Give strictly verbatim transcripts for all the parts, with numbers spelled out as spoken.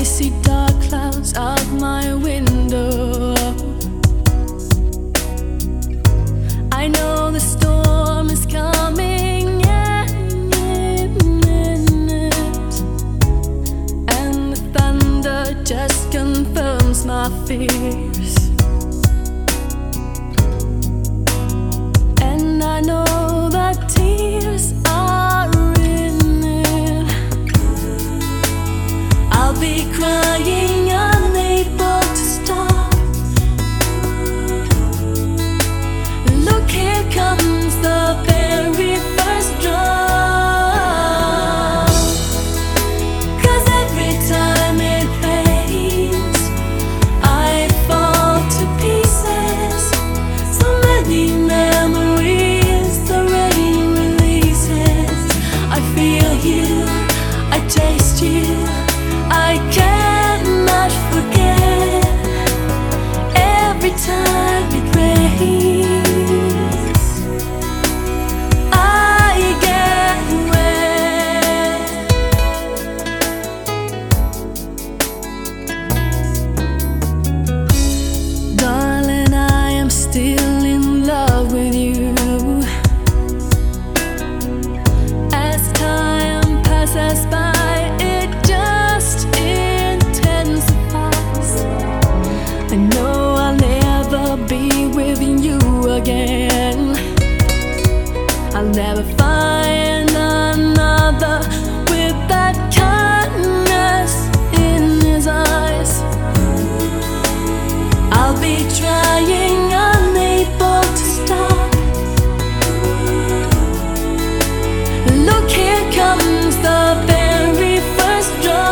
see dark clouds out my window. I know the storm is coming, and the thunder just confirms my fears. And I know that tears are in it. I'll be crying, unable to stop. Look, here comes the very first drop. 'Cause every time it rains, I fall to pieces. So many memories the rain releases. I feel you, I taste you, I cannot forget. Every time it rains, I get wet. Darling, I am still in love with you. As time passes by, it just intensifies. I know I'll never be with you again. I'll never find another with that kindness in his eyes. I'll be trying, unable to stop. Look, here comes the very first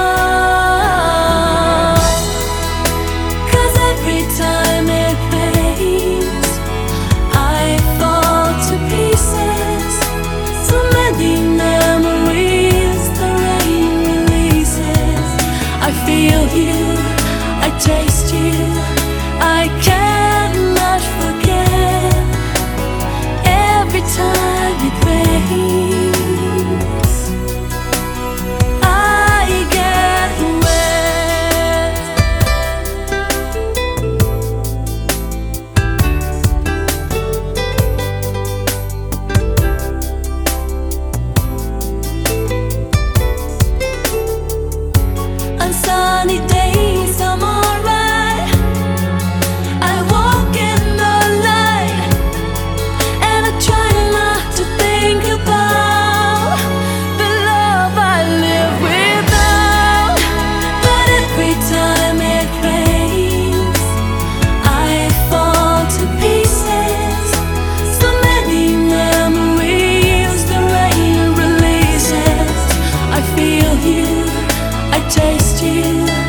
drop. 'Cause every time it rains, I fall to pieces. So many memories the rain releases. I feel you, I taste you, I cannot forget. Every time it rains, I get wet. On sunny days I'm alright. I walk in the light, and I try not to think about the love I live without. But every time it rains, I fall to pieces. So many memories the rain releases. I feel you, I taste you,